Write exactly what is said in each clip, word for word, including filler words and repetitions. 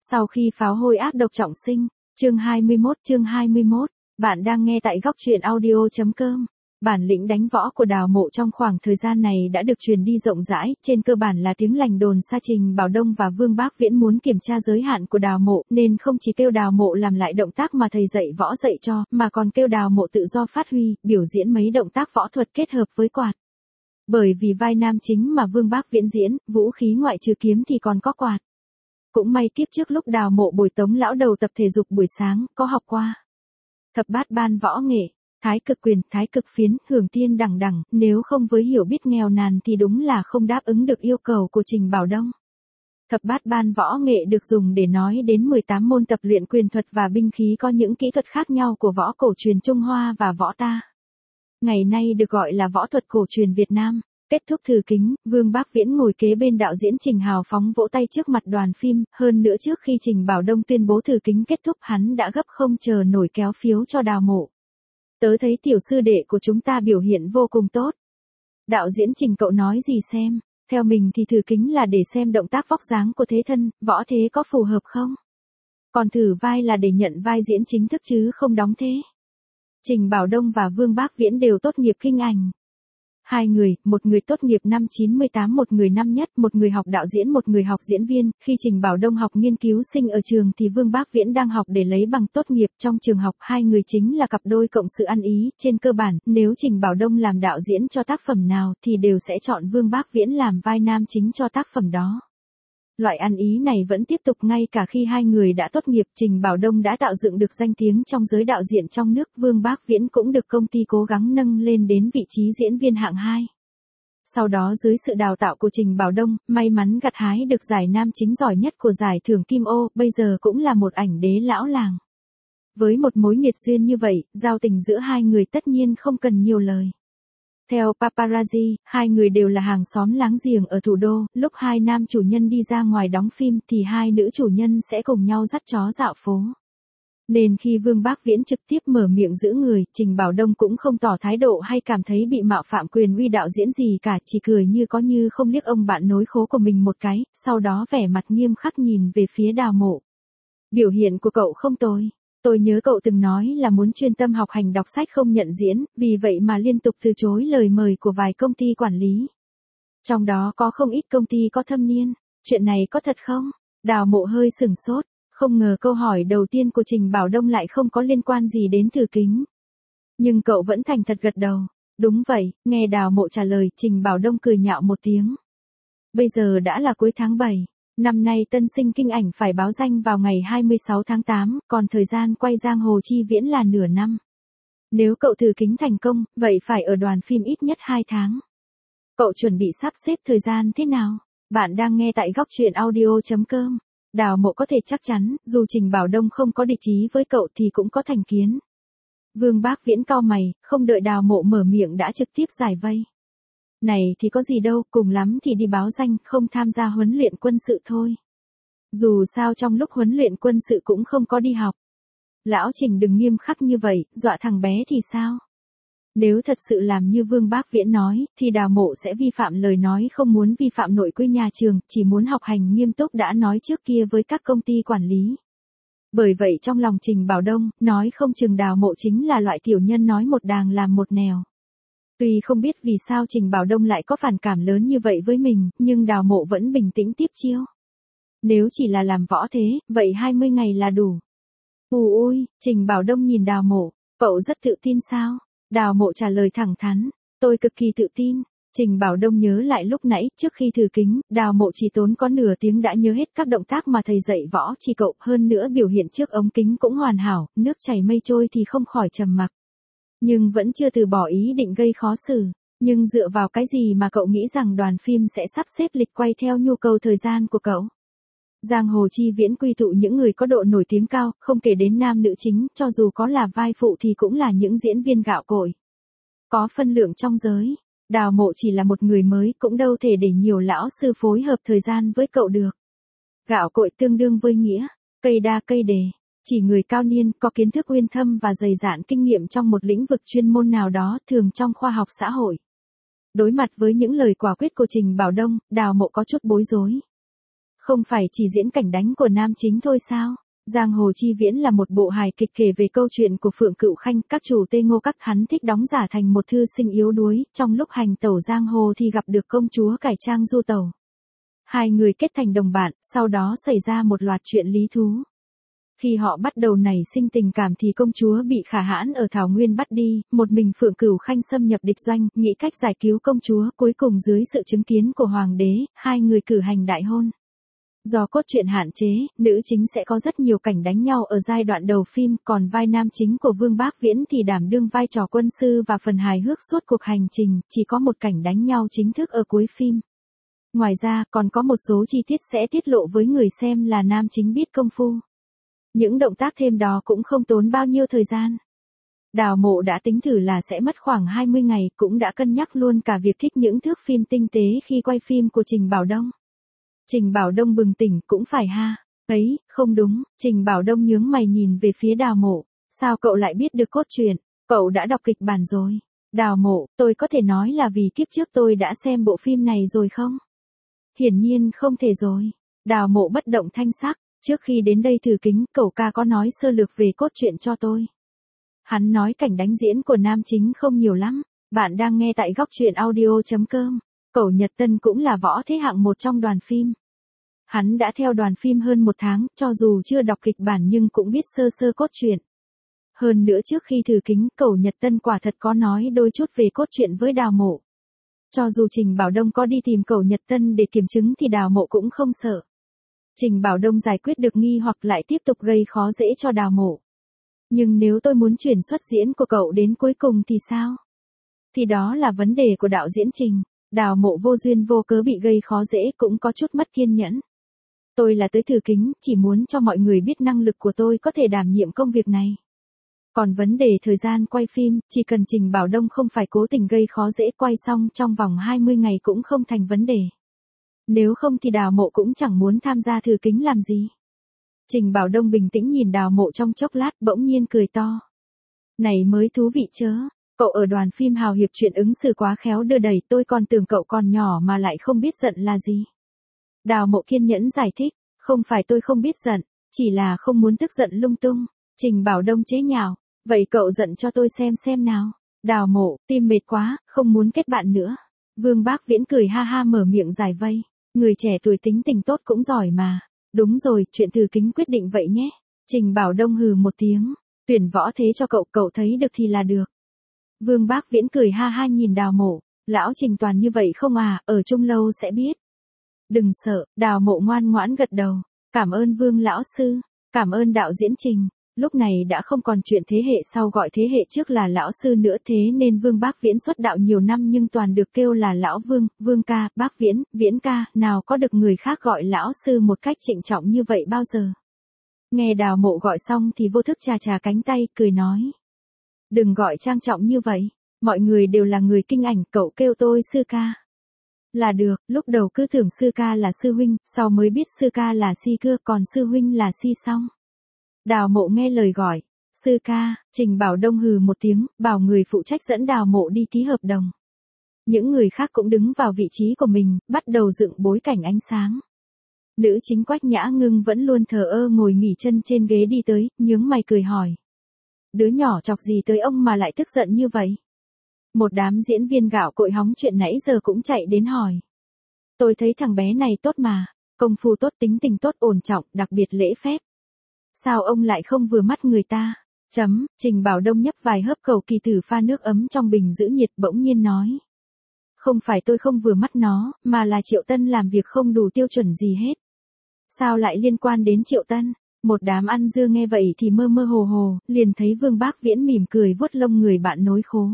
Sau khi pháo hôi ác độc trọng sinh, chương hai mươi mốt, chương hai mươi mốt, bạn đang nghe tại góc truyện audio chấm com. Bản lĩnh đánh võ của Đào Mộ trong khoảng thời gian này đã được truyền đi rộng rãi, trên cơ bản là tiếng lành đồn xa Trình Bảo Đông và Vương Bác Viễn muốn kiểm tra giới hạn của Đào Mộ, nên không chỉ kêu Đào Mộ làm lại động tác mà thầy dạy võ dạy cho, mà còn kêu Đào Mộ tự do phát huy, biểu diễn mấy động tác võ thuật kết hợp với quạt. Bởi vì vai nam chính mà Vương Bác Viễn diễn, vũ khí ngoại trừ kiếm thì còn có quạt. Cũng may kiếp trước lúc Đào Mộ bồi Tống lão đầu tập thể dục buổi sáng, có học qua thập bát ban võ nghệ, thái cực quyền, thái cực phiến, hưởng tiên đẳng đẳng, nếu không với hiểu biết nghèo nàn thì đúng là không đáp ứng được yêu cầu của Trình Bảo Đông. Thập bát ban võ nghệ được dùng để nói đến mười tám môn tập luyện quyền thuật và binh khí có những kỹ thuật khác nhau của võ cổ truyền Trung Hoa và võ ta. Ngày nay được gọi là võ thuật cổ truyền Việt Nam. Kết thúc thử kính, Vương Bác Viễn ngồi kế bên đạo diễn Trình hào phóng vỗ tay trước mặt đoàn phim, hơn nữa trước khi Trình Bảo Đông tuyên bố thử kính kết thúc hắn đã gấp không chờ nổi kéo phiếu cho Đào Mộ. Tớ thấy tiểu sư đệ của chúng ta biểu hiện vô cùng tốt. Đạo diễn Trình cậu nói gì xem, theo mình thì thử kính là để xem động tác vóc dáng của thế thân, võ thế có phù hợp không? Còn thử vai là để nhận vai diễn chính thức chứ không đóng thế. Trình Bảo Đông và Vương Bác Viễn đều tốt nghiệp kinh ảnh. Hai người, một người tốt nghiệp năm chín mươi tám, một người năm nhất, một người học đạo diễn, một người học diễn viên. Khi Trình Bảo Đông học nghiên cứu sinh ở trường thì Vương Bác Viễn đang học để lấy bằng tốt nghiệp. Trong trường học hai người chính là cặp đôi cộng sự ăn ý. Trên cơ bản, nếu Trình Bảo Đông làm đạo diễn cho tác phẩm nào thì đều sẽ chọn Vương Bác Viễn làm vai nam chính cho tác phẩm đó. Loại ăn ý này vẫn tiếp tục ngay cả khi hai người đã tốt nghiệp. Trình Bảo Đông đã tạo dựng được danh tiếng trong giới đạo diễn trong nước, Vương Bác Viễn cũng được công ty cố gắng nâng lên đến vị trí diễn viên hạng hai. Sau đó dưới sự đào tạo của Trình Bảo Đông, may mắn gặt hái được giải nam chính giỏi nhất của giải thưởng Kim Ô, bây giờ cũng là một ảnh đế lão làng. Với một mối nghiệt duyên như vậy, giao tình giữa hai người tất nhiên không cần nhiều lời. Theo paparazzi, hai người đều là hàng xóm láng giềng ở thủ đô, lúc hai nam chủ nhân đi ra ngoài đóng phim thì hai nữ chủ nhân sẽ cùng nhau dắt chó dạo phố. Nên khi Vương Bác Viễn trực tiếp mở miệng giữ người, Trình Bảo Đông cũng không tỏ thái độ hay cảm thấy bị mạo phạm quyền uy đạo diễn gì cả, chỉ cười như có như không liếc ông bạn nối khố của mình một cái, sau đó vẻ mặt nghiêm khắc nhìn về phía Đào Mộ. Biểu hiện của cậu không tồi. Tôi nhớ cậu từng nói là muốn chuyên tâm học hành đọc sách không nhận diễn, vì vậy mà liên tục từ chối lời mời của vài công ty quản lý. Trong đó có không ít công ty có thâm niên. Chuyện này có thật không? Đào Mộ hơi sửng sốt, không ngờ câu hỏi đầu tiên của Trình Bảo Đông lại không có liên quan gì đến thử kính. Nhưng cậu vẫn thành thật gật đầu. Đúng vậy, nghe Đào Mộ trả lời, Trình Bảo Đông cười nhạo một tiếng. Bây giờ đã là cuối tháng bảy. Năm nay tân sinh kinh ảnh phải báo danh vào ngày hai mươi sáu tháng tám, còn thời gian quay Giang Hồ Chi Viễn là nửa năm. Nếu cậu thử kính thành công, vậy phải ở đoàn phim ít nhất hai tháng. Cậu chuẩn bị sắp xếp thời gian thế nào? Bạn đang nghe tại góc truyện audio chấm com. Đào Mộ có thể chắc chắn, dù Trình Bảo Đông không có địch ý với cậu thì cũng có thành kiến. Vương Bác Viễn cau mày, không đợi Đào Mộ mở miệng đã trực tiếp giải vây. Này thì có gì đâu, cùng lắm thì đi báo danh, không tham gia huấn luyện quân sự thôi. Dù sao trong lúc huấn luyện quân sự cũng không có đi học. Lão Trình đừng nghiêm khắc như vậy, dọa thằng bé thì sao? Nếu thật sự làm như Vương Bác Viễn nói, thì Đào Mộ sẽ vi phạm lời nói không muốn vi phạm nội quy nhà trường, chỉ muốn học hành nghiêm túc đã nói trước kia với các công ty quản lý. Bởi vậy trong lòng Trình Bảo Đông, nói không chừng Đào Mộ chính là loại tiểu nhân nói một đàng làm một nẻo. Tuy không biết vì sao Trình Bảo Đông lại có phản cảm lớn như vậy với mình, nhưng Đào Mộ vẫn bình tĩnh tiếp chiêu. Nếu chỉ là làm võ thế, vậy hai mươi ngày là đủ. Ù ôi, Trình Bảo Đông nhìn Đào Mộ, cậu rất tự tin sao? Đào Mộ trả lời thẳng thắn, tôi cực kỳ tự tin. Trình Bảo Đông nhớ lại lúc nãy, trước khi thử kính, Đào Mộ chỉ tốn có nửa tiếng đã nhớ hết các động tác mà thầy dạy võ chỉ cậu, hơn nữa biểu hiện trước ống kính cũng hoàn hảo, nước chảy mây trôi thì không khỏi trầm mặc. Nhưng vẫn chưa từ bỏ ý định gây khó xử. Nhưng dựa vào cái gì mà cậu nghĩ rằng đoàn phim sẽ sắp xếp lịch quay theo nhu cầu thời gian của cậu? Giang Hồ Chi Viễn quy tụ những người có độ nổi tiếng cao, không kể đến nam nữ chính, cho dù có là vai phụ thì cũng là những diễn viên gạo cội. Có phân lượng trong giới. Đào Mộ chỉ là một người mới, cũng đâu thể để nhiều lão sư phối hợp thời gian với cậu được. Gạo cội tương đương với nghĩa, cây đa cây đề. Chỉ người cao niên, có kiến thức uyên thâm và dày dạn kinh nghiệm trong một lĩnh vực chuyên môn nào đó, thường trong khoa học xã hội. Đối mặt với những lời quả quyết của Trình Bảo Đông, Đào Mộ có chút bối rối. Không phải chỉ diễn cảnh đánh của nam chính thôi sao? Giang Hồ Chi Viễn là một bộ hài kịch kể về câu chuyện của Phượng Cựu Khanh, các chủ Tê Ngô Các hắn thích đóng giả thành một thư sinh yếu đuối, trong lúc hành tẩu giang hồ thì gặp được công chúa cải trang du tẩu. Hai người kết thành đồng bạn, sau đó xảy ra một loạt chuyện lý thú. Khi họ bắt đầu nảy sinh tình cảm thì công chúa bị Khả Hãn ở Thảo Nguyên bắt đi, một mình Phượng Cửu Khanh xâm nhập địch doanh, nghĩ cách giải cứu công chúa, cuối cùng dưới sự chứng kiến của hoàng đế, hai người cử hành đại hôn. Do cốt truyện hạn chế, nữ chính sẽ có rất nhiều cảnh đánh nhau ở giai đoạn đầu phim, còn vai nam chính của Vương Bác Viễn thì đảm đương vai trò quân sư và phần hài hước suốt cuộc hành trình, chỉ có một cảnh đánh nhau chính thức ở cuối phim. Ngoài ra, còn có một số chi tiết sẽ tiết lộ với người xem là nam chính biết công phu. Những động tác thêm đó cũng không tốn bao nhiêu thời gian. Đào Mộ đã tính thử là sẽ mất khoảng hai mươi ngày, cũng đã cân nhắc luôn cả việc thích những thước phim tinh tế khi quay phim của Trình Bảo Đông. Trình Bảo Đông bừng tỉnh, cũng phải ha. Ấy, không đúng, Trình Bảo Đông nhướng mày nhìn về phía Đào Mộ. Sao cậu lại biết được cốt truyện? Cậu đã đọc kịch bản rồi. Đào Mộ, tôi có thể nói là vì kiếp trước tôi đã xem bộ phim này rồi không? Hiển nhiên không thể rồi. Đào Mộ bất động thanh sắc. Trước khi đến đây thử kính, cậu ca có nói sơ lược về cốt truyện cho tôi. Hắn nói cảnh đánh diễn của nam chính không nhiều lắm. Bạn đang nghe tại góc truyện audio chấm com. Cẩu Nhật Tân cũng là võ thế hạng một trong đoàn phim. Hắn đã theo đoàn phim hơn một tháng, cho dù chưa đọc kịch bản nhưng cũng biết sơ sơ cốt truyện. Hơn nữa trước khi thử kính, Cẩu Nhật Tân quả thật có nói đôi chút về cốt truyện với Đào Mộ. Cho dù Trình Bảo Đông có đi tìm Cẩu Nhật Tân để kiểm chứng thì Đào Mộ cũng không sợ. Trình Bảo Đông giải quyết được nghi hoặc lại tiếp tục gây khó dễ cho Đào Mộ. Nhưng nếu tôi muốn chuyển xuất diễn của cậu đến cuối cùng thì sao? Thì đó là vấn đề của đạo diễn Trình. Đào Mộ vô duyên vô cớ bị gây khó dễ cũng có chút mất kiên nhẫn. Tôi là tới thử kính, chỉ muốn cho mọi người biết năng lực của tôi có thể đảm nhiệm công việc này. Còn vấn đề thời gian quay phim, chỉ cần Trình Bảo Đông không phải cố tình gây khó dễ, quay xong trong vòng hai mươi ngày cũng không thành vấn đề. Nếu không thì Đào Mộ cũng chẳng muốn tham gia thử kính làm gì. Trình Bảo Đông bình tĩnh nhìn Đào Mộ trong chốc lát, bỗng nhiên cười to. Này mới thú vị chớ, cậu ở đoàn phim hào hiệp chuyện ứng xử quá khéo đưa đẩy, tôi còn tưởng cậu còn nhỏ mà lại không biết giận là gì. Đào Mộ kiên nhẫn giải thích, không phải tôi không biết giận, chỉ là không muốn tức giận lung tung. Trình Bảo Đông chế nhạo, vậy cậu giận cho tôi xem xem nào. Đào Mộ, tim mệt quá, không muốn kết bạn nữa. Vương Bác Viễn cười ha ha mở miệng giải vây. Người trẻ tuổi tính tình tốt cũng giỏi mà. Đúng rồi, chuyện thử kính quyết định vậy nhé. Trình Bảo Đông hừ một tiếng. Tuyển võ thế cho cậu, cậu thấy được thì là được. Vương Bác Viễn cười ha ha nhìn Đào Mộ. Lão Trình toàn như vậy không à, ở chung lâu sẽ biết. Đừng sợ, Đào Mộ ngoan ngoãn gật đầu. Cảm ơn Vương lão sư. Cảm ơn đạo diễn Trình. Lúc này đã không còn chuyện thế hệ sau gọi thế hệ trước là lão sư nữa, thế nên Vương Bác Viễn xuất đạo nhiều năm nhưng toàn được kêu là lão Vương, Vương ca, Bác Viễn, Viễn ca, nào có được người khác gọi lão sư một cách trịnh trọng như vậy bao giờ. Nghe Đào Mộ gọi xong thì vô thức chà chà cánh tay, cười nói. Đừng gọi trang trọng như vậy, mọi người đều là người kinh ảnh, cậu kêu tôi sư ca. Là được, lúc đầu cứ tưởng sư ca là sư huynh, sau mới biết sư ca là si cưa, còn sư huynh là si song. Đào Mộ nghe lời gọi, sư ca, Trình Bảo Đông hừ một tiếng, bảo người phụ trách dẫn Đào Mộ đi ký hợp đồng. Những người khác cũng đứng vào vị trí của mình, bắt đầu dựng bối cảnh ánh sáng. Nữ chính Quách Nhã Ngưng vẫn luôn thờ ơ ngồi nghỉ chân trên ghế đi tới, nhướng mày cười hỏi. Đứa nhỏ chọc gì tới ông mà lại tức giận như vậy? Một đám diễn viên gạo cội hóng chuyện nãy giờ cũng chạy đến hỏi. Tôi thấy thằng bé này tốt mà, công phu tốt, tính tình tốt, ổn trọng, đặc biệt lễ phép. Sao ông lại không vừa mắt người ta? Chấm, Trình Bảo Đông nhấp vài hớp cầu kỳ thử pha nước ấm trong bình giữ nhiệt, bỗng nhiên nói. Không phải tôi không vừa mắt nó, mà là Triệu Tân làm việc không đủ tiêu chuẩn gì hết. Sao lại liên quan đến Triệu Tân? Một đám ăn dưa nghe vậy thì mơ mơ hồ hồ, liền thấy Vương Bác Viễn mỉm cười vuốt lông người bạn nối khố.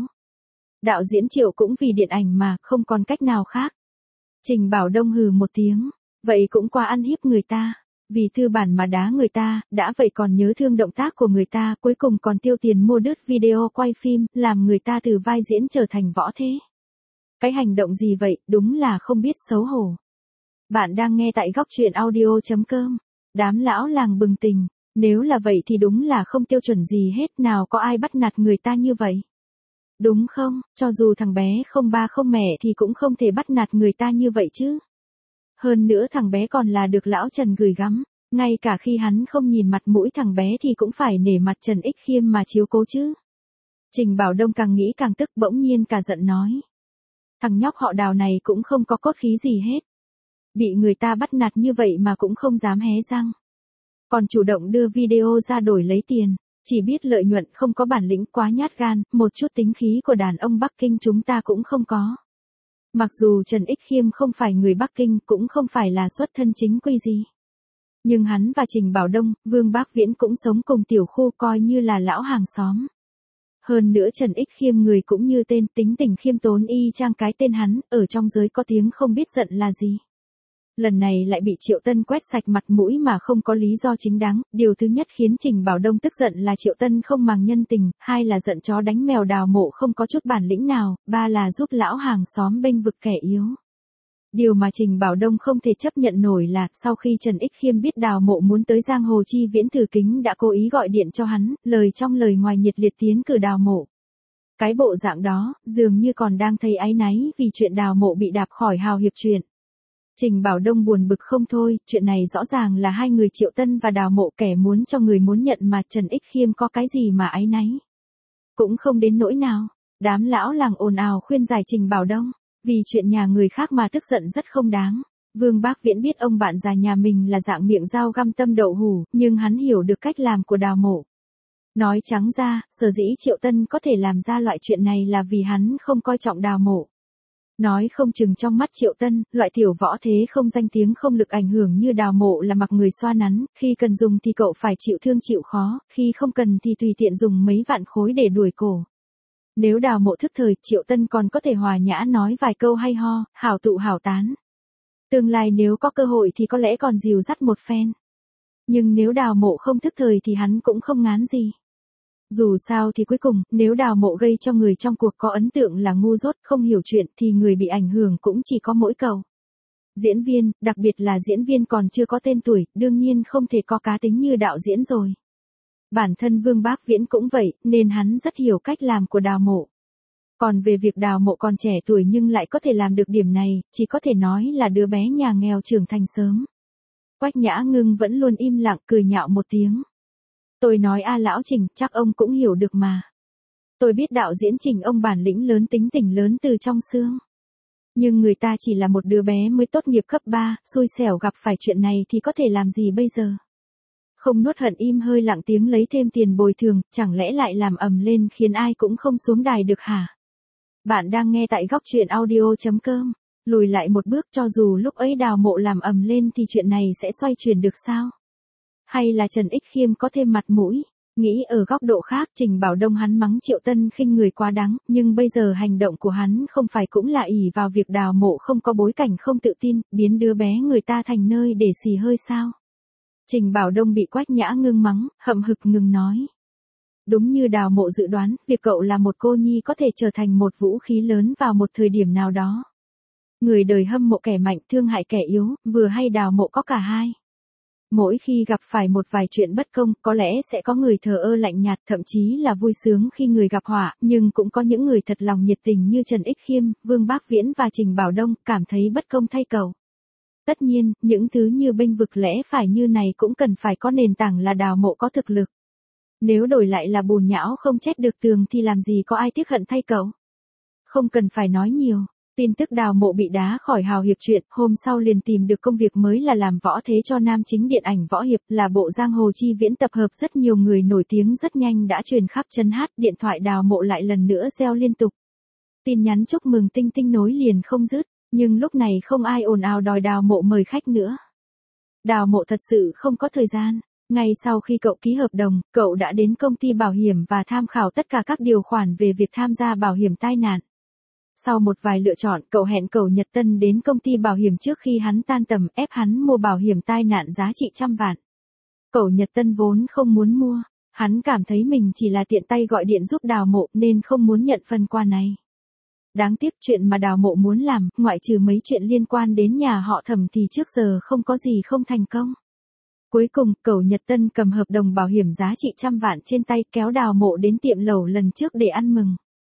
Đạo diễn Triệu cũng vì điện ảnh mà, không còn cách nào khác. Trình Bảo Đông hừ một tiếng, vậy cũng quá ăn hiếp người ta. Vì thư bản mà đá người ta, đã vậy còn nhớ thương động tác của người ta, cuối cùng còn tiêu tiền mua đứt video quay phim, làm người ta từ vai diễn trở thành võ thế. Cái hành động gì vậy, đúng là không biết xấu hổ. Bạn đang nghe tại góc truyện audio chấm com. Đám lão làng bừng tỉnh, nếu là vậy thì đúng là không tiêu chuẩn gì hết, nào có ai bắt nạt người ta như vậy. Đúng không, cho dù thằng bé không ba không mẹ thì cũng không thể bắt nạt người ta như vậy chứ. Hơn nữa thằng bé còn là được lão Trần gửi gắm, ngay cả khi hắn không nhìn mặt mũi thằng bé thì cũng phải nể mặt Trần Ích Khiêm mà chiếu cố chứ. Trình Bảo Đông càng nghĩ càng tức, bỗng nhiên cả giận nói. Thằng nhóc họ Đào này cũng không có cốt khí gì hết. Bị người ta bắt nạt như vậy mà cũng không dám hé răng. Còn chủ động đưa video ra đổi lấy tiền, chỉ biết lợi nhuận, không có bản lĩnh, quá nhát gan, một chút tính khí của đàn ông Bắc Kinh chúng ta cũng không có. Mặc dù Trần Ích Khiêm không phải người Bắc Kinh, cũng không phải là xuất thân chính quy gì. Nhưng hắn và Trình Bảo Đông, Vương Bác Viễn cũng sống cùng tiểu khu, coi như là lão hàng xóm. Hơn nữa Trần Ích Khiêm người cũng như tên, tính tình khiêm tốn y chang cái tên hắn, ở trong giới có tiếng không biết giận là gì. Lần này lại bị Triệu Tân quét sạch mặt mũi mà không có lý do chính đáng. Điều thứ nhất khiến Trình Bảo Đông tức giận là Triệu Tân không màng nhân tình, hai là giận chó đánh mèo Đào Mộ không có chút bản lĩnh nào, ba là giúp lão hàng xóm bênh vực kẻ yếu. Điều mà Trình Bảo Đông không thể chấp nhận nổi là, sau khi Trần Ích Khiêm biết Đào Mộ muốn tới Giang Hồ Chi Viễn thử kính đã cố ý gọi điện cho hắn, lời trong lời ngoài nhiệt liệt tiến cử Đào Mộ. Cái bộ dạng đó, dường như còn đang thấy áy náy vì chuyện Đào Mộ bị đạp khỏi hào hiệp chuyện. Trình Bảo Đông buồn bực không thôi, chuyện này rõ ràng là hai người Triệu Tân và Đào Mộ kẻ muốn cho người muốn nhận mà Trần Ích Khiêm có cái gì mà áy náy. Cũng không đến nỗi nào, đám lão làng ồn ào khuyên giải Trình Bảo Đông. Vì chuyện nhà người khác mà tức giận rất không đáng. Vương Bác Viễn biết ông bạn già nhà mình là dạng miệng dao găm tâm đậu hủ, nhưng hắn hiểu được cách làm của Đào Mộ. Nói trắng ra, sở dĩ Triệu Tân có thể làm ra loại chuyện này là vì hắn không coi trọng Đào Mộ. Nói không chừng trong mắt Triệu Tân, loại tiểu võ thế không danh tiếng không lực ảnh hưởng như Đào Mộ là mặc người xoa nắn, khi cần dùng thì cậu phải chịu thương chịu khó, khi không cần thì tùy tiện dùng mấy vạn khối để đuổi cổ. Nếu Đào Mộ thức thời, Triệu Tân còn có thể hòa nhã nói vài câu hay ho, hảo tụ hảo tán. Tương lai nếu có cơ hội thì có lẽ còn dìu dắt một phen. Nhưng nếu Đào Mộ không thức thời thì hắn cũng không ngán gì. Dù sao thì cuối cùng, nếu Đào Mộ gây cho người trong cuộc có ấn tượng là ngu dốt, không hiểu chuyện thì người bị ảnh hưởng cũng chỉ có mỗi cậu. Diễn viên, đặc biệt là diễn viên còn chưa có tên tuổi, đương nhiên không thể có cá tính như đạo diễn rồi. Bản thân Vương Bác Viễn cũng vậy, nên hắn rất hiểu cách làm của Đào Mộ. Còn về việc Đào Mộ còn trẻ tuổi nhưng lại có thể làm được điểm này, chỉ có thể nói là đứa bé nhà nghèo trưởng thành sớm. Quách Nhã Ngưng vẫn luôn im lặng cười nhạo một tiếng. Tôi nói a lão Trình, chắc ông cũng hiểu được mà. Tôi biết đạo diễn Trình ông bản lĩnh lớn, tính tình lớn từ trong xương. Nhưng người ta chỉ là một đứa bé mới tốt nghiệp cấp ba, xui xẻo gặp phải chuyện này thì có thể làm gì bây giờ? Không nuốt hận im hơi lặng tiếng lấy thêm tiền bồi thường, chẳng lẽ lại làm ầm lên khiến ai cũng không xuống đài được hả? Bạn đang nghe tại góc truyện audio chấm com. Lùi lại một bước, cho dù lúc ấy Đào Mộ làm ầm lên thì chuyện này sẽ xoay chuyển được sao? Hay là Trần Ích Khiêm có thêm mặt mũi? Nghĩ ở góc độ khác, Trình Bảo Đông hắn mắng Triệu Tân khinh người quá đáng, nhưng bây giờ hành động của hắn không phải cũng là ỷ vào việc Đào Mộ không có bối cảnh không tự tin, biến đứa bé người ta thành nơi để xì hơi sao? Trình Bảo Đông bị Quách Nhã Ngưng mắng, hậm hực ngừng nói. Đúng như Đào Mộ dự đoán, việc cậu là một cô nhi có thể trở thành một vũ khí lớn vào một thời điểm nào đó. Người đời hâm mộ kẻ mạnh, thương hại kẻ yếu, vừa hay Đào Mộ có cả hai. Mỗi khi gặp phải một vài chuyện bất công, có lẽ sẽ có người thờ ơ lạnh nhạt, thậm chí là vui sướng khi người gặp họa, nhưng cũng có những người thật lòng nhiệt tình như Trần Ích Khiêm, Vương Bác Viễn và Trình Bảo Đông, cảm thấy bất công thay cậu. Tất nhiên, những thứ như bênh vực lẽ phải như này cũng cần phải có nền tảng là Đào Mộ có thực lực. Nếu đổi lại là bùn nhão không chết được tường thì làm gì có ai tiếc hận thay cậu. Không cần phải nói nhiều. Tin tức Đào Mộ bị đá khỏi hào hiệp chuyện, hôm sau liền tìm được công việc mới là làm võ thế cho nam chính điện ảnh võ hiệp, là bộ Giang Hồ Chi Viễn tập hợp rất nhiều người nổi tiếng rất nhanh đã truyền khắp chân hát, điện thoại Đào Mộ lại lần nữa reo liên tục. Tin nhắn chúc mừng tinh tinh nối liền không dứt, nhưng lúc này không ai ồn ào đòi Đào Mộ mời khách nữa. Đào Mộ thật sự không có thời gian. Ngay sau khi cậu ký hợp đồng, cậu đã đến công ty bảo hiểm và tham khảo tất cả các điều khoản về việc tham gia bảo hiểm tai nạn. Sau một vài lựa chọn, cậu hẹn Cẩu Nhật Tân đến công ty bảo hiểm trước khi hắn tan tầm, ép hắn mua bảo hiểm tai nạn giá trị trăm vạn. Cẩu Nhật Tân vốn không muốn mua, hắn cảm thấy mình chỉ là tiện tay gọi điện giúp Đào Mộ nên không muốn nhận phần quà này. Đáng tiếc chuyện mà Đào Mộ muốn làm, ngoại trừ mấy chuyện liên quan đến nhà họ Thẩm thì trước giờ không có gì không thành công. Cuối cùng, Cẩu Nhật Tân cầm hợp đồng bảo hiểm giá trị trăm vạn trên tay kéo Đào Mộ đến tiệm lẩu lần trước để ăn mừng.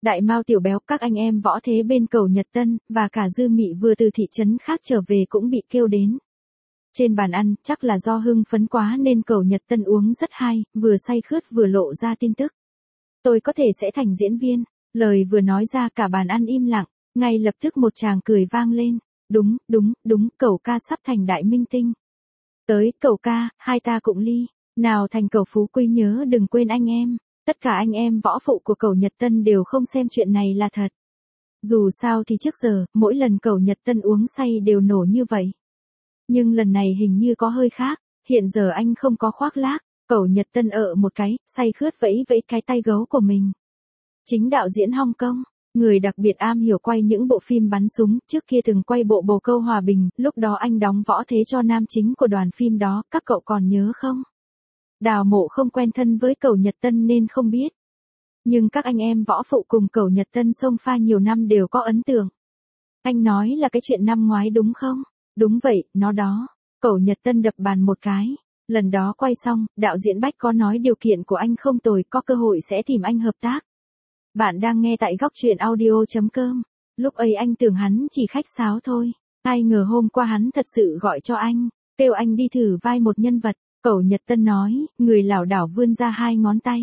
Đại Mao tiểu béo, các anh em võ thế bên Cầu Nhật Tân, và cả Dư Mị vừa từ thị trấn khác trở về cũng bị kêu đến. Trên bàn ăn, chắc là do hưng phấn quá nên Cầu Nhật Tân uống rất hay, vừa say khướt vừa lộ ra tin tức. Tôi có thể sẽ thành diễn viên. Lời vừa nói ra cả bàn ăn im lặng, ngay lập tức một tràng cười vang lên. Đúng, đúng, đúng, Cẩu ca sắp thành đại minh tinh. Tới, Cẩu ca, hai ta cũng ly. Nào thành Cẩu phú quý nhớ đừng quên anh em. Tất cả anh em võ phụ của Cầu Nhật Tân đều không xem chuyện này là thật. Dù sao thì trước giờ, mỗi lần Cầu Nhật Tân uống say đều nổ như vậy. Nhưng lần này hình như có hơi khác, hiện giờ anh không có khoác lác, Cầu Nhật Tân ợ một cái, say khướt vẫy vẫy cái tay gấu của mình. Chính đạo diễn Hong Kong, người đặc biệt am hiểu quay những bộ phim bắn súng, trước kia từng quay bộ Bồ Câu Hòa Bình, lúc đó anh đóng võ thế cho nam chính của đoàn phim đó, các cậu còn nhớ không? Đào Mộ không quen thân với Cầu Nhật Tân nên không biết. Nhưng các anh em võ phụ cùng Cầu Nhật Tân xông pha nhiều năm đều có ấn tượng. Anh nói là cái chuyện năm ngoái đúng không? Đúng vậy, nó đó. Cầu Nhật Tân đập bàn một cái. Lần đó quay xong, đạo diễn Bách có nói điều kiện của anh không tồi, có cơ hội sẽ tìm anh hợp tác. Bạn đang nghe tại góc truyện audio.com. Lúc ấy anh tưởng hắn chỉ khách sáo thôi. Ai ngờ hôm qua hắn thật sự gọi cho anh, kêu anh đi thử vai một nhân vật. Cầu Nhật Tân nói, người lảo đảo vươn ra hai ngón tay.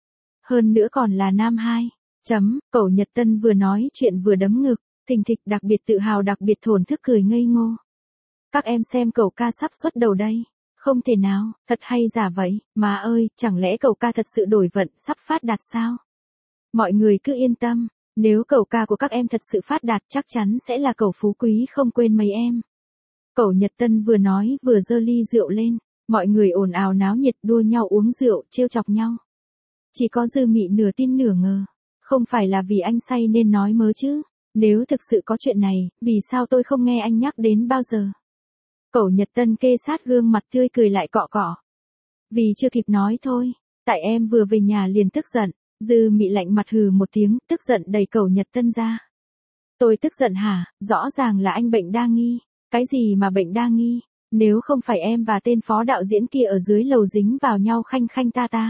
Hơn nữa còn là nam hai. Chấm, Cầu Nhật Tân vừa nói chuyện vừa đấm ngực, thình thịch đặc biệt tự hào đặc biệt thổn thức cười ngây ngô. Các em xem Cẩu ca sắp xuất đầu đây. Không thể nào, thật hay giả vậy, má ơi, chẳng lẽ Cẩu ca thật sự đổi vận sắp phát đạt sao? Mọi người cứ yên tâm, nếu Cẩu ca của các em thật sự phát đạt chắc chắn sẽ là Cẩu phú quý không quên mấy em. Cầu Nhật Tân vừa nói vừa giơ ly rượu lên. Mọi người ồn ào náo nhiệt đua nhau uống rượu, trêu chọc nhau. Chỉ có Dư Mị nửa tin nửa ngờ. Không phải là vì anh say nên nói mớ chứ. Nếu thực sự có chuyện này, vì sao tôi không nghe anh nhắc đến bao giờ? Cầu Nhật Tân kê sát gương mặt tươi cười lại cọ cọ. Vì chưa kịp nói thôi. Tại em vừa về nhà liền tức giận. Dư Mị lạnh mặt hừ một tiếng, tức giận đẩy Cầu Nhật Tân ra. Tôi tức giận hả? Rõ ràng là anh bệnh đa nghi. Cái gì mà bệnh đa nghi? Nếu không phải em và tên phó đạo diễn kia ở dưới lầu dính vào nhau khanh khanh ta ta.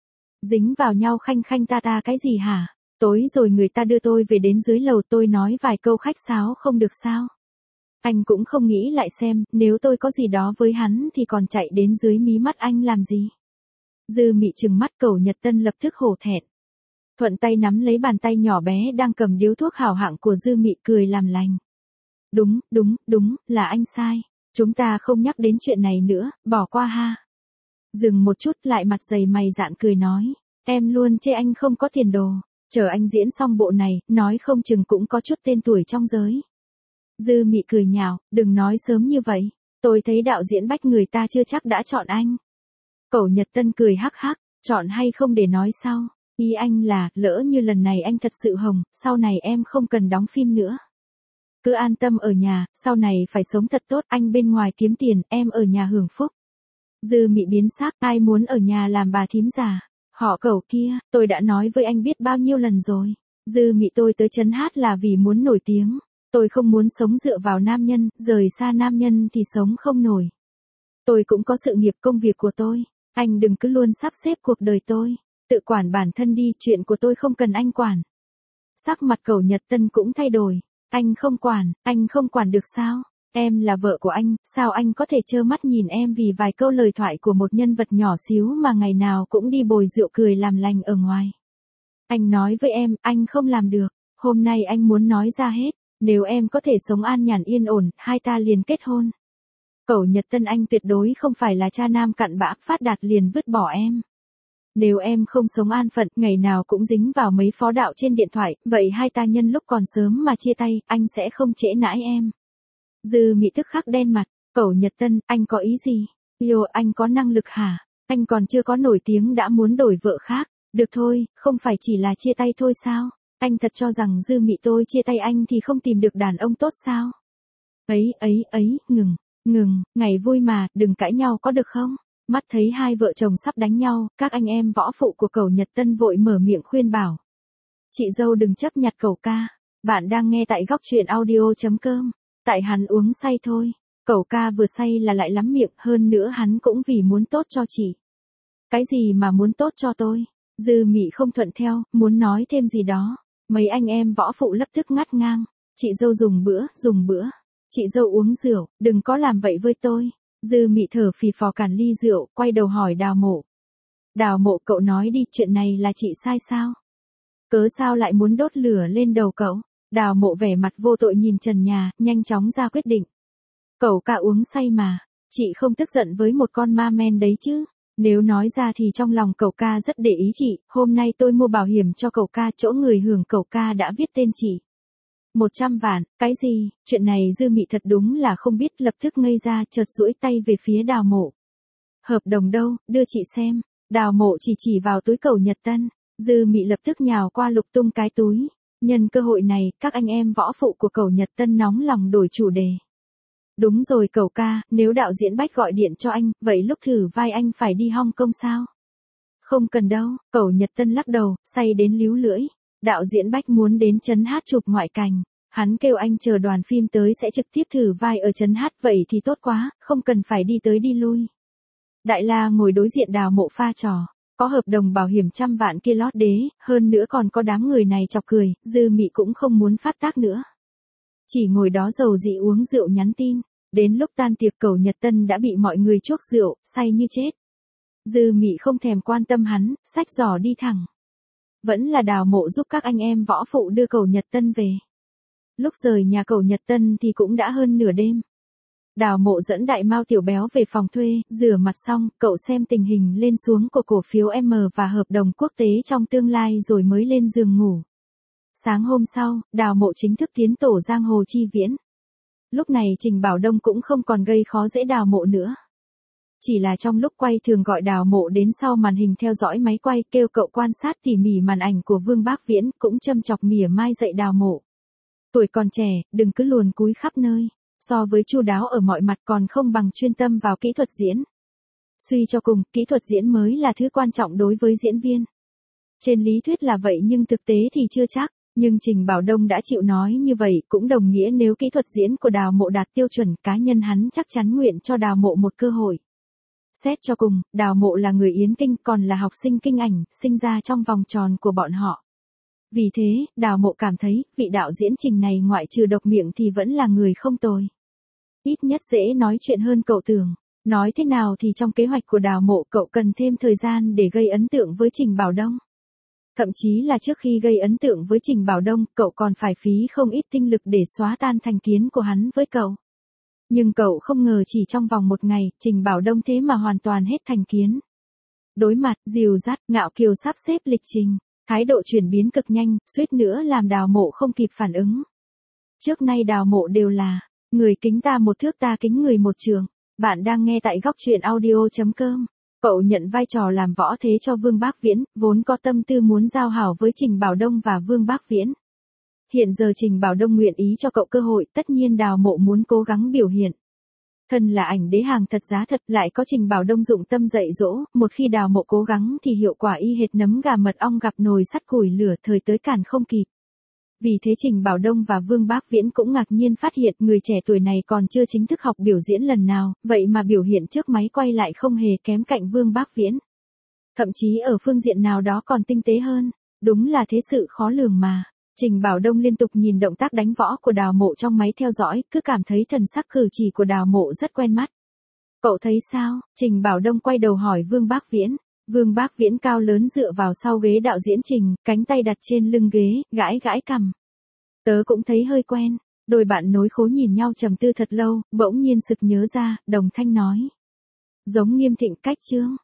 Dính vào nhau khanh khanh ta ta cái gì hả? Tối rồi người ta đưa tôi về đến dưới lầu tôi nói vài câu khách sáo không được sao? Anh cũng không nghĩ lại xem, nếu tôi có gì đó với hắn thì còn chạy đến dưới mí mắt anh làm gì? Dư Mị trừng mắt Cầu Nhật Tân lập tức hổ thẹn. Thuận tay nắm lấy bàn tay nhỏ bé đang cầm điếu thuốc hảo hạng của Dư Mị cười làm lành. Đúng, đúng, đúng, là anh sai. Chúng ta không nhắc đến chuyện này nữa, bỏ qua ha. Dừng một chút lại mặt dày mày dạn cười nói. Em luôn chê anh không có tiền đồ. Chờ anh diễn xong bộ này, nói không chừng cũng có chút tên tuổi trong giới. Dư Mị cười nhạo, đừng nói sớm như vậy. Tôi thấy đạo diễn Bách người ta chưa chắc đã chọn anh. Cầu Nhật Tân cười hắc hắc, chọn hay không để nói sau. Ý anh là, lỡ như lần này anh thật sự hồng, sau này em không cần đóng phim nữa. Cứ an tâm ở nhà, sau này phải sống thật tốt, anh bên ngoài kiếm tiền, em ở nhà hưởng phúc. Dư Mị biến sắc, ai muốn ở nhà làm bà thím già? Họ Cẩu kia, tôi đã nói với anh biết bao nhiêu lần rồi. Dư Mị tôi tới trấn hát là vì muốn nổi tiếng. Tôi không muốn sống dựa vào nam nhân, rời xa nam nhân thì sống không nổi. Tôi cũng có sự nghiệp công việc của tôi. Anh đừng cứ luôn sắp xếp cuộc đời tôi. Tự quản bản thân đi, chuyện của tôi không cần anh quản. Sắc mặt Cầu Nhật Tân cũng thay đổi. Anh không quản, anh không quản được sao? Em là vợ của anh, sao anh có thể trơ mắt nhìn em vì vài câu lời thoại của một nhân vật nhỏ xíu mà ngày nào cũng đi bồi rượu cười làm lành ở ngoài? Anh nói với em, anh không làm được. Hôm nay anh muốn nói ra hết. Nếu em có thể sống an nhàn yên ổn, hai ta liền kết hôn. Cầu Nhật Tân anh tuyệt đối không phải là cha nam cặn bã phát đạt liền vứt bỏ em. Nếu em không sống an phận, ngày nào cũng dính vào mấy phó đạo trên điện thoại, vậy hai ta nhân lúc còn sớm mà chia tay, anh sẽ không trễ nãi em. Dư Mị tức khắc đen mặt, Cầu Nhật Tân, anh có ý gì? Yo, anh có năng lực hả? Anh còn chưa có nổi tiếng đã muốn đổi vợ khác. Được thôi, không phải chỉ là chia tay thôi sao? Anh thật cho rằng Dư Mị tôi chia tay anh thì không tìm được đàn ông tốt sao? Ấy, ấy, ấy, ngừng, ngừng, ngày vui mà, đừng cãi nhau có được không? Mắt thấy hai vợ chồng sắp đánh nhau, các anh em võ phụ của Cầu Nhật Tân vội mở miệng khuyên bảo. Chị dâu đừng chấp nhặt Cẩu ca. Bạn đang nghe tại góc truyện audio.com. Tại hắn uống say thôi. Cẩu ca vừa say là lại lắm miệng, hơn nữa hắn cũng vì muốn tốt cho chị. Cái gì mà muốn tốt cho tôi? Dư Mị không thuận theo, muốn nói thêm gì đó. Mấy anh em võ phụ lập tức ngắt ngang. Chị dâu dùng bữa, dùng bữa. Chị dâu uống rượu, đừng có làm vậy với tôi. Dư Mị thở phì phò cản ly rượu, quay đầu hỏi Đào Mộ. Đào Mộ, cậu nói đi, chuyện này là chị sai sao? Cớ sao lại muốn đốt lửa lên đầu cậu? Đào Mộ vẻ mặt vô tội nhìn trần nhà, nhanh chóng ra quyết định. Cậu cả uống say mà, chị không tức giận với một con ma men đấy chứ? Nếu nói ra thì trong lòng cậu ca rất để ý chị, hôm nay tôi mua bảo hiểm cho cậu ca, chỗ người hưởng cậu ca đã viết tên chị. Một trăm vạn, cái gì? Chuyện này Dư Mị thật đúng là không biết, lập tức ngây ra, chợt duỗi tay về phía Đào Mộ. Hợp đồng đâu, đưa chị xem. Đào Mộ chỉ chỉ vào túi Cẩu Nhật Tân. Dư Mị lập tức nhào qua lục tung cái túi. Nhân cơ hội này, các anh em võ phụ của Cẩu Nhật Tân nóng lòng đổi chủ đề. Đúng rồi cậu ca, nếu đạo diễn Bách gọi điện cho anh, vậy lúc thử vai anh phải đi Hong Kong sao? Không cần đâu, Cẩu Nhật Tân lắc đầu, say đến líu lưỡi. Đạo diễn Bách muốn đến trấn hát chụp ngoại cảnh. Hắn kêu anh chờ đoàn phim tới sẽ trực tiếp thử vai ở trấn hát, vậy thì tốt quá, không cần phải đi tới đi lui. Đại La ngồi đối diện Đào Mộ pha trò. Có hợp đồng bảo hiểm trăm vạn kia lót đế, hơn nữa còn có đám người này chọc cười, Dư Mị cũng không muốn phát tác nữa. Chỉ ngồi đó dầu dị uống rượu nhắn tin. Đến lúc tan tiệc Cẩu Nhật Tân đã bị mọi người chuốc rượu, say như chết. Dư Mị không thèm quan tâm hắn, xách giỏ đi thẳng. Vẫn là Đào Mộ giúp các anh em võ phụ đưa Cẩu Nhật Tân về. Lúc rời nhà Cẩu Nhật Tân thì cũng đã hơn nửa đêm. Đào Mộ dẫn Đại Mao Tiểu Béo về phòng thuê, rửa mặt xong, cậu xem tình hình lên xuống của cổ phiếu M và hợp đồng quốc tế trong tương lai rồi mới lên giường ngủ. Sáng hôm sau, Đào Mộ chính thức tiến tổ giang hồ chi viễn. Lúc này Trình Bảo Đông cũng không còn gây khó dễ Đào Mộ nữa. Chỉ là trong lúc quay thường gọi Đào Mộ đến sau màn hình theo dõi máy quay, kêu cậu quan sát tỉ mỉ màn ảnh của Vương Bác Viễn, cũng châm chọc mỉa mai dạy Đào Mộ. Tuổi còn trẻ, đừng cứ luồn cúi khắp nơi, so với chu đáo ở mọi mặt còn không bằng chuyên tâm vào kỹ thuật diễn. Suy cho cùng, kỹ thuật diễn mới là thứ quan trọng đối với diễn viên. Trên lý thuyết là vậy nhưng thực tế thì chưa chắc. Nhưng Trình Bảo Đông đã chịu nói như vậy, cũng đồng nghĩa nếu kỹ thuật diễn của Đào Mộ đạt tiêu chuẩn, cá nhân hắn chắc chắn nguyện cho Đào Mộ một cơ hội. Xét cho cùng, Đào Mộ là người Yến Kinh, còn là học sinh kinh ảnh, sinh ra trong vòng tròn của bọn họ. Vì thế, Đào Mộ cảm thấy, vị đạo diễn Trình này ngoại trừ độc miệng thì vẫn là người không tồi. Ít nhất dễ nói chuyện hơn cậu tưởng. Nói thế nào thì trong kế hoạch của Đào Mộ cậu cần thêm thời gian để gây ấn tượng với Trình Bảo Đông. Thậm chí là trước khi gây ấn tượng với Trình Bảo Đông, cậu còn phải phí không ít tinh lực để xóa tan thành kiến của hắn với cậu. Nhưng cậu không ngờ chỉ trong vòng một ngày, Trình Bảo Đông thế mà hoàn toàn hết thành kiến. Đối mặt, dìu dắt, ngạo kiều sắp xếp lịch trình, thái độ chuyển biến cực nhanh, suýt nữa làm Đào Mộ không kịp phản ứng. Trước nay Đào Mộ đều là, người kính ta một thước ta kính người một trượng. Bạn đang nghe tại góc truyện audio chấm com. Cậu nhận vai trò làm võ thế cho Vương Bác Viễn, vốn có tâm tư muốn giao hảo với Trình Bảo Đông và Vương Bác Viễn. Hiện giờ Trình Bảo Đông nguyện ý cho cậu cơ hội, tất nhiên Đào Mộ muốn cố gắng biểu hiện. Thân là ảnh đế hàng thật giá thật, lại có Trình Bảo Đông dụng tâm dạy dỗ, một khi Đào Mộ cố gắng thì hiệu quả y hệt nấm gà mật ong gặp nồi sắt củi lửa, thời tới cản không kịp. Vì thế Trình Bảo Đông và Vương Bác Viễn cũng ngạc nhiên phát hiện người trẻ tuổi này còn chưa chính thức học biểu diễn lần nào, vậy mà biểu hiện trước máy quay lại không hề kém cạnh Vương Bác Viễn. Thậm chí ở phương diện nào đó còn tinh tế hơn, đúng là thế sự khó lường mà. Trình Bảo Đông liên tục nhìn động tác đánh võ của Đào Mộ trong máy theo dõi, cứ cảm thấy thần sắc cử chỉ của Đào Mộ rất quen mắt. Cậu thấy sao? Trình Bảo Đông quay đầu hỏi Vương Bác Viễn. Vương Bác Viễn cao lớn dựa vào sau ghế đạo diễn Trình, cánh tay đặt trên lưng ghế, gãi gãi cằm. Tớ cũng thấy hơi quen. Đôi bạn nối khố nhìn nhau trầm tư thật lâu, bỗng nhiên sực nhớ ra, đồng thanh nói. Giống Nghiêm Thịnh Cách Trương.